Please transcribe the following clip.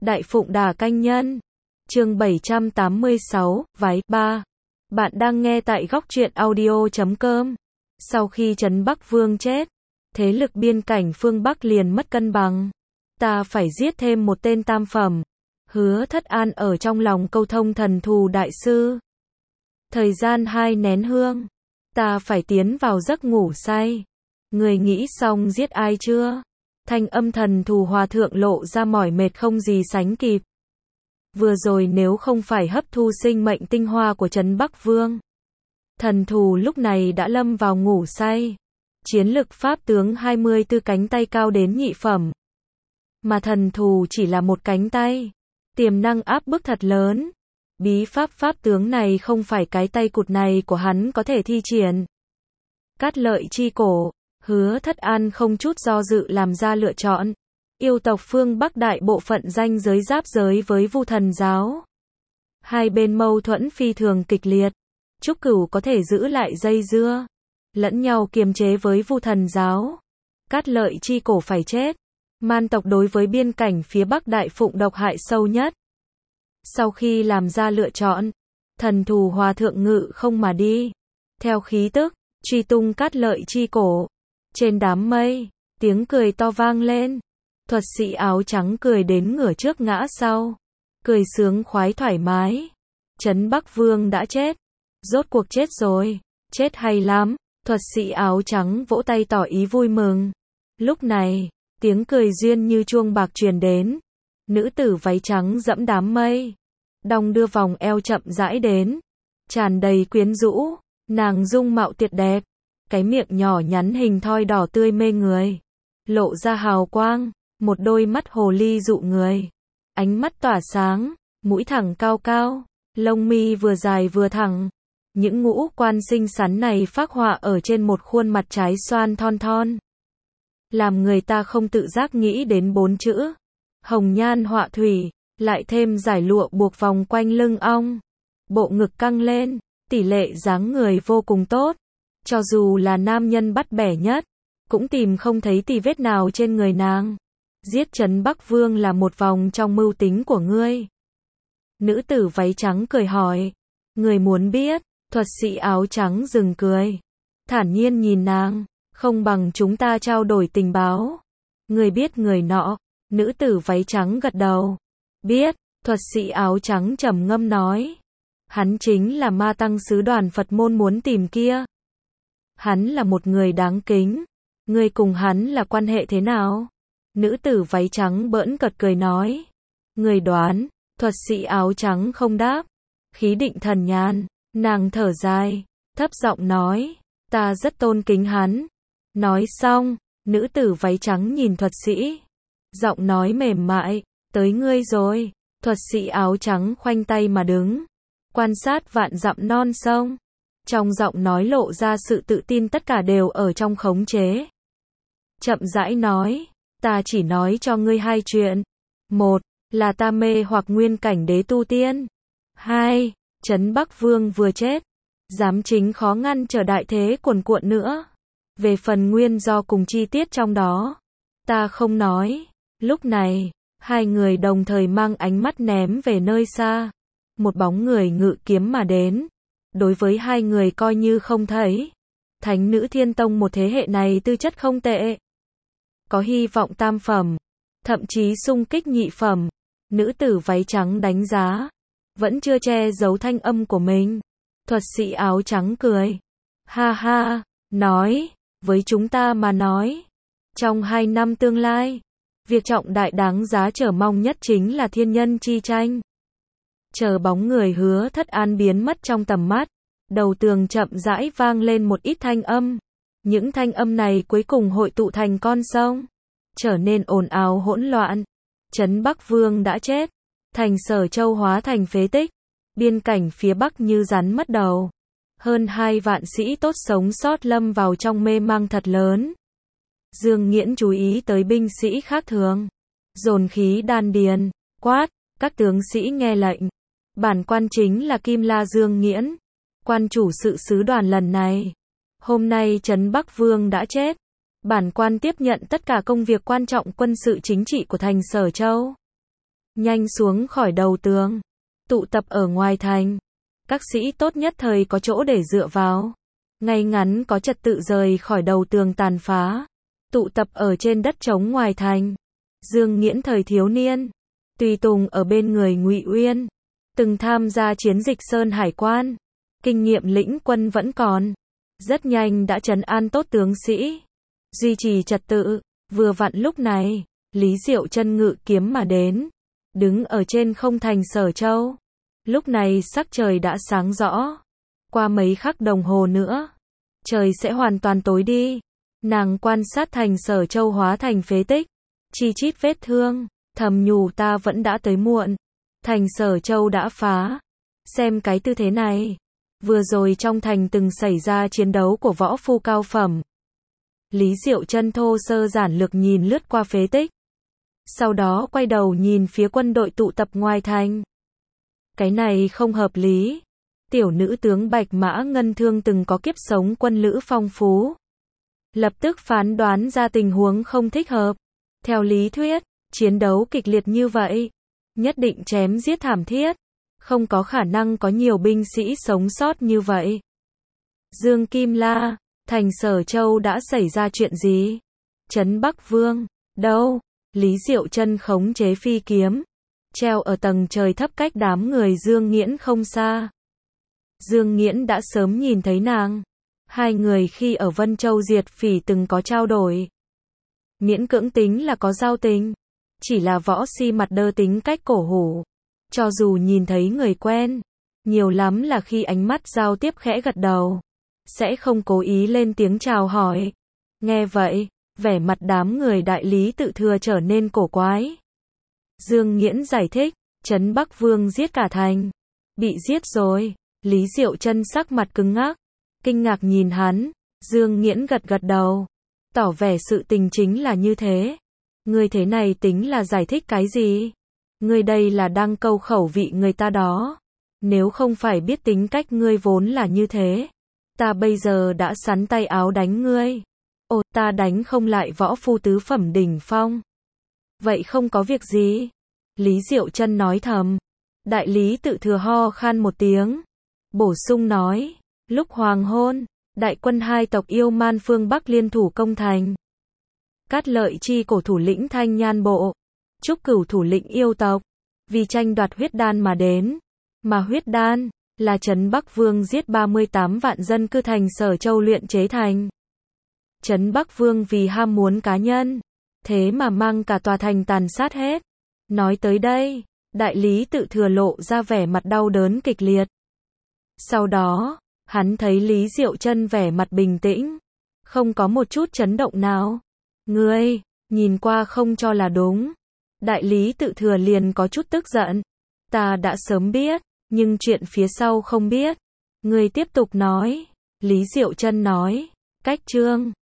Đại Phụng Đà Canh Nhân. Chương 786, Váy 3. Bạn đang nghe tại góc truyện audio.com. Sau khi Trấn Bắc Vương chết, thế lực biên cảnh phương Bắc liền mất cân bằng. Ta phải giết thêm một tên tam phẩm. Hứa Thất An ở trong lòng câu thông thần thù đại sư. Thời gian 2 nén hương. Ta phải tiến vào giấc ngủ say. Người nghĩ xong giết ai chưa? Thanh âm thần thù hòa thượng lộ ra mỏi mệt không gì sánh kịp. Vừa rồi nếu không phải hấp thu sinh mệnh tinh hoa của Trấn Bắc Vương, thần thù lúc này đã lâm vào ngủ say. Chiến lực pháp tướng 24 cánh tay cao đến nhị phẩm. Mà thần thù chỉ là một cánh tay. Tiềm năng áp bức thật lớn. Bí pháp pháp tướng này không phải cái tay cụt này của hắn có thể thi triển. Cát lợi chi cổ. Hứa Thất An không chút do dự làm ra lựa chọn. Yêu tộc phương Bắc đại bộ phận ranh giới giáp giới với Vu Thần giáo. Hai bên mâu thuẫn phi thường kịch liệt. Trúc Cửu có thể giữ lại dây dưa, lẫn nhau kiềm chế với Vu Thần giáo. Cát lợi chi cổ phải chết. Man tộc đối với biên cảnh phía Bắc Đại Phụng độc hại sâu nhất. Sau khi làm ra lựa chọn, thần thù hòa thượng ngự không mà đi. Theo khí tức, truy tung cát lợi chi cổ. Trên đám mây, tiếng cười to vang lên. Thuật sĩ áo trắng cười đến ngửa trước ngã sau. Cười sướng khoái thoải mái. Trấn Bắc Vương đã chết. Rốt cuộc chết rồi. Chết hay lắm. Thuật sĩ áo trắng vỗ tay tỏ ý vui mừng. Lúc này, tiếng cười duyên như chuông bạc truyền đến. Nữ tử váy trắng dẫm đám mây. Đong đưa vòng eo chậm rãi đến. Tràn đầy quyến rũ. Nàng dung mạo tuyệt đẹp. Cái miệng nhỏ nhắn hình thoi đỏ tươi mê người. Lộ ra hào quang. Một đôi mắt hồ ly dụ người. Ánh mắt tỏa sáng. Mũi thẳng cao cao. Lông mi vừa dài vừa thẳng. Những ngũ quan xinh xắn này phác họa ở trên một khuôn mặt trái xoan thon thon. Làm người ta không tự giác nghĩ đến 4 chữ. Hồng nhan họa thủy. Lại thêm giải lụa buộc vòng quanh lưng ong. Bộ ngực căng lên. Tỷ lệ dáng người vô cùng tốt. Cho dù là nam nhân bắt bẻ nhất, cũng tìm không thấy tì vết nào trên người nàng. Giết Trấn Bắc Vương là một vòng trong mưu tính của ngươi. Nữ tử váy trắng cười hỏi. Người muốn biết? Thuật sĩ áo trắng dừng cười. Thản nhiên nhìn nàng. Không bằng chúng ta trao đổi tình báo. Người biết người nọ. Nữ tử váy trắng gật đầu. Biết. Thuật sĩ áo trắng trầm ngâm nói. Hắn chính là ma tăng sứ đoàn Phật môn muốn tìm kia. Hắn là một người đáng kính. Ngươi cùng hắn là quan hệ thế nào? Nữ tử váy trắng bỡn cợt cười nói. Người đoán. Thuật sĩ áo trắng không đáp. Khí định thần nhàn. Nàng thở dài. Thấp giọng nói. Ta rất tôn kính hắn. Nói xong. Nữ tử váy trắng nhìn thuật sĩ. Giọng nói mềm mại. Tới ngươi rồi. Thuật sĩ áo trắng khoanh tay mà đứng. Quan sát vạn dặm non sông. Trong giọng nói lộ ra sự tự tin tất cả đều ở trong khống chế. Chậm rãi nói. Ta chỉ nói cho ngươi 2 chuyện. 1. Là ta mê hoặc nguyên cảnh đế tu tiên. 2. Trấn Bắc Vương vừa chết. Giám chính khó ngăn trở đại thế cuồn cuộn nữa. Về phần nguyên do cùng chi tiết trong đó, ta không nói. Lúc này, hai người đồng thời mang ánh mắt ném về nơi xa. Một bóng người ngự kiếm mà đến. Đối với hai người coi như không thấy. Thánh nữ Thiên Tông một thế hệ này tư chất không tệ. Có hy vọng tam phẩm. Thậm chí xung kích nhị phẩm. Nữ tử váy trắng đánh giá. Vẫn chưa che giấu thanh âm của mình. Thuật sĩ áo trắng cười. Ha ha, nói. Với chúng ta mà nói. Trong 2 năm tương lai. Việc trọng đại đáng giá chờ mong nhất chính là thiên nhân chi tranh. Chờ bóng người Hứa Thất An biến mất trong tầm mắt. Đầu tường chậm rãi vang lên một ít thanh âm. Những thanh âm này cuối cùng hội tụ thành con sông. Trở nên ồn ào hỗn loạn. Trấn Bắc Vương đã chết. Thành Sở Châu hóa thành phế tích. Biên cảnh phía Bắc như rắn mất đầu. Hơn 2 vạn sĩ tốt sống sót lâm vào trong mê mang thật lớn. Dương Nghiễn chú ý tới binh sĩ khác thường. Dồn khí đan điền. Quát. Các tướng sĩ nghe lệnh. Bản quan chính là Kim La Dương Nghiễn. Quan chủ sự sứ đoàn lần này. Hôm nay Trấn Bắc Vương đã chết. Bản quan tiếp nhận tất cả công việc quan trọng quân sự chính trị của thành Sở Châu. nhanh xuống khỏi đầu tường, tụ tập ở ngoài thành. Các sĩ tốt nhất thời có chỗ để dựa vào, ngay ngắn có trật tự rời khỏi đầu tường tàn phá, tụ tập ở trên đất trống ngoài thành. Dương Nghiễn thời thiếu niên, tùy tùng ở bên người Ngụy Uyên, từng tham gia chiến dịch Sơn Hải Quan, kinh nghiệm lĩnh quân vẫn còn, rất nhanh đã trấn an tốt tướng sĩ, duy trì trật tự. Vừa vặn lúc này, Lý Diệu Chân ngự kiếm mà đến, đứng ở trên không thành Sở Châu. Lúc này sắc trời đã sáng rõ, qua mấy khắc đồng hồ nữa, trời sẽ hoàn toàn tối đi. Nàng quan sát thành Sở Châu hóa thành phế tích, chi chít vết thương, thầm nhủ ta vẫn đã tới muộn. Thành Sở Châu đã phá. Xem cái tư thế này, vừa rồi trong thành từng xảy ra chiến đấu của võ phu cao phẩm. Lý Diệu Chân thô sơ giản lược nhìn lướt qua phế tích, sau đó quay đầu nhìn phía quân đội tụ tập ngoài thành. Cái này không hợp lý. Tiểu nữ tướng Bạch Mã Ngân Thương từng có kiếp sống quân lữ phong phú, lập tức phán đoán ra tình huống không thích hợp. Theo lý thuyết, chiến đấu kịch liệt như vậy, nhất định chém giết thảm thiết, không có khả năng có nhiều binh sĩ sống sót như vậy. Dương Kim La, thành Sở Châu đã xảy ra chuyện gì? Trấn Bắc Vương, đâu? Lý Diệu Chân khống chế phi kiếm, treo ở tầng trời thấp cách đám người Dương Nghiễn không xa. Dương Nghiễn đã sớm nhìn thấy nàng. Hai người khi ở Vân Châu diệt phỉ từng có trao đổi. Miễn cưỡng tính là có giao tình. Chỉ là võ si mặt đơ tính cách cổ hủ. Cho dù nhìn thấy người quen, nhiều lắm là khi ánh mắt giao tiếp khẽ gật đầu, sẽ không cố ý lên tiếng chào hỏi. Nghe vậy, vẻ mặt đám người Đại Lý Tự Thừa trở nên cổ quái. Dương Nghiễn giải thích, Trấn Bắc Vương giết cả thành. Bị giết rồi. Lý Diệu Chân sắc mặt cứng ngắc, kinh ngạc nhìn hắn. Dương Nghiễn gật gật đầu, tỏ vẻ sự tình chính là như thế. Ngươi thế này tính là giải thích cái gì? Ngươi đây là đang câu khẩu vị người ta đó. Nếu không phải biết tính cách ngươi vốn là như thế, ta bây giờ đã sắn tay áo đánh ngươi. Ồ, ta đánh không lại võ phu tứ phẩm đỉnh phong. Vậy không có việc gì. Lý Diệu Chân nói thầm. Đại Lý Tự Thừa ho khan một tiếng, bổ sung nói, lúc hoàng hôn, đại quân hai tộc Yêu Man phương Bắc liên thủ công thành. Cát Lợi Chi cổ thủ lĩnh Thanh Nhan Bộ, Trúc Cửu thủ lĩnh yêu tộc, vì tranh đoạt huyết đan mà đến. Mà huyết đan là Trấn Bắc Vương giết 38 vạn dân cư thành Sở Châu luyện chế thành. Trấn Bắc Vương vì ham muốn cá nhân, thế mà mang cả tòa thành tàn sát hết. Nói tới đây, Đại Lý Tự Thừa lộ ra vẻ mặt đau đớn kịch liệt. Sau đó, hắn thấy Lý Diệu Chân vẻ mặt bình tĩnh, không có một chút chấn động nào. Ngươi, nhìn qua không cho là đúng. Đại Lý Tự Thừa liền có chút tức giận. Ta đã sớm biết, nhưng chuyện phía sau không biết. Ngươi tiếp tục nói. Lý Diệu Chân nói, cách chương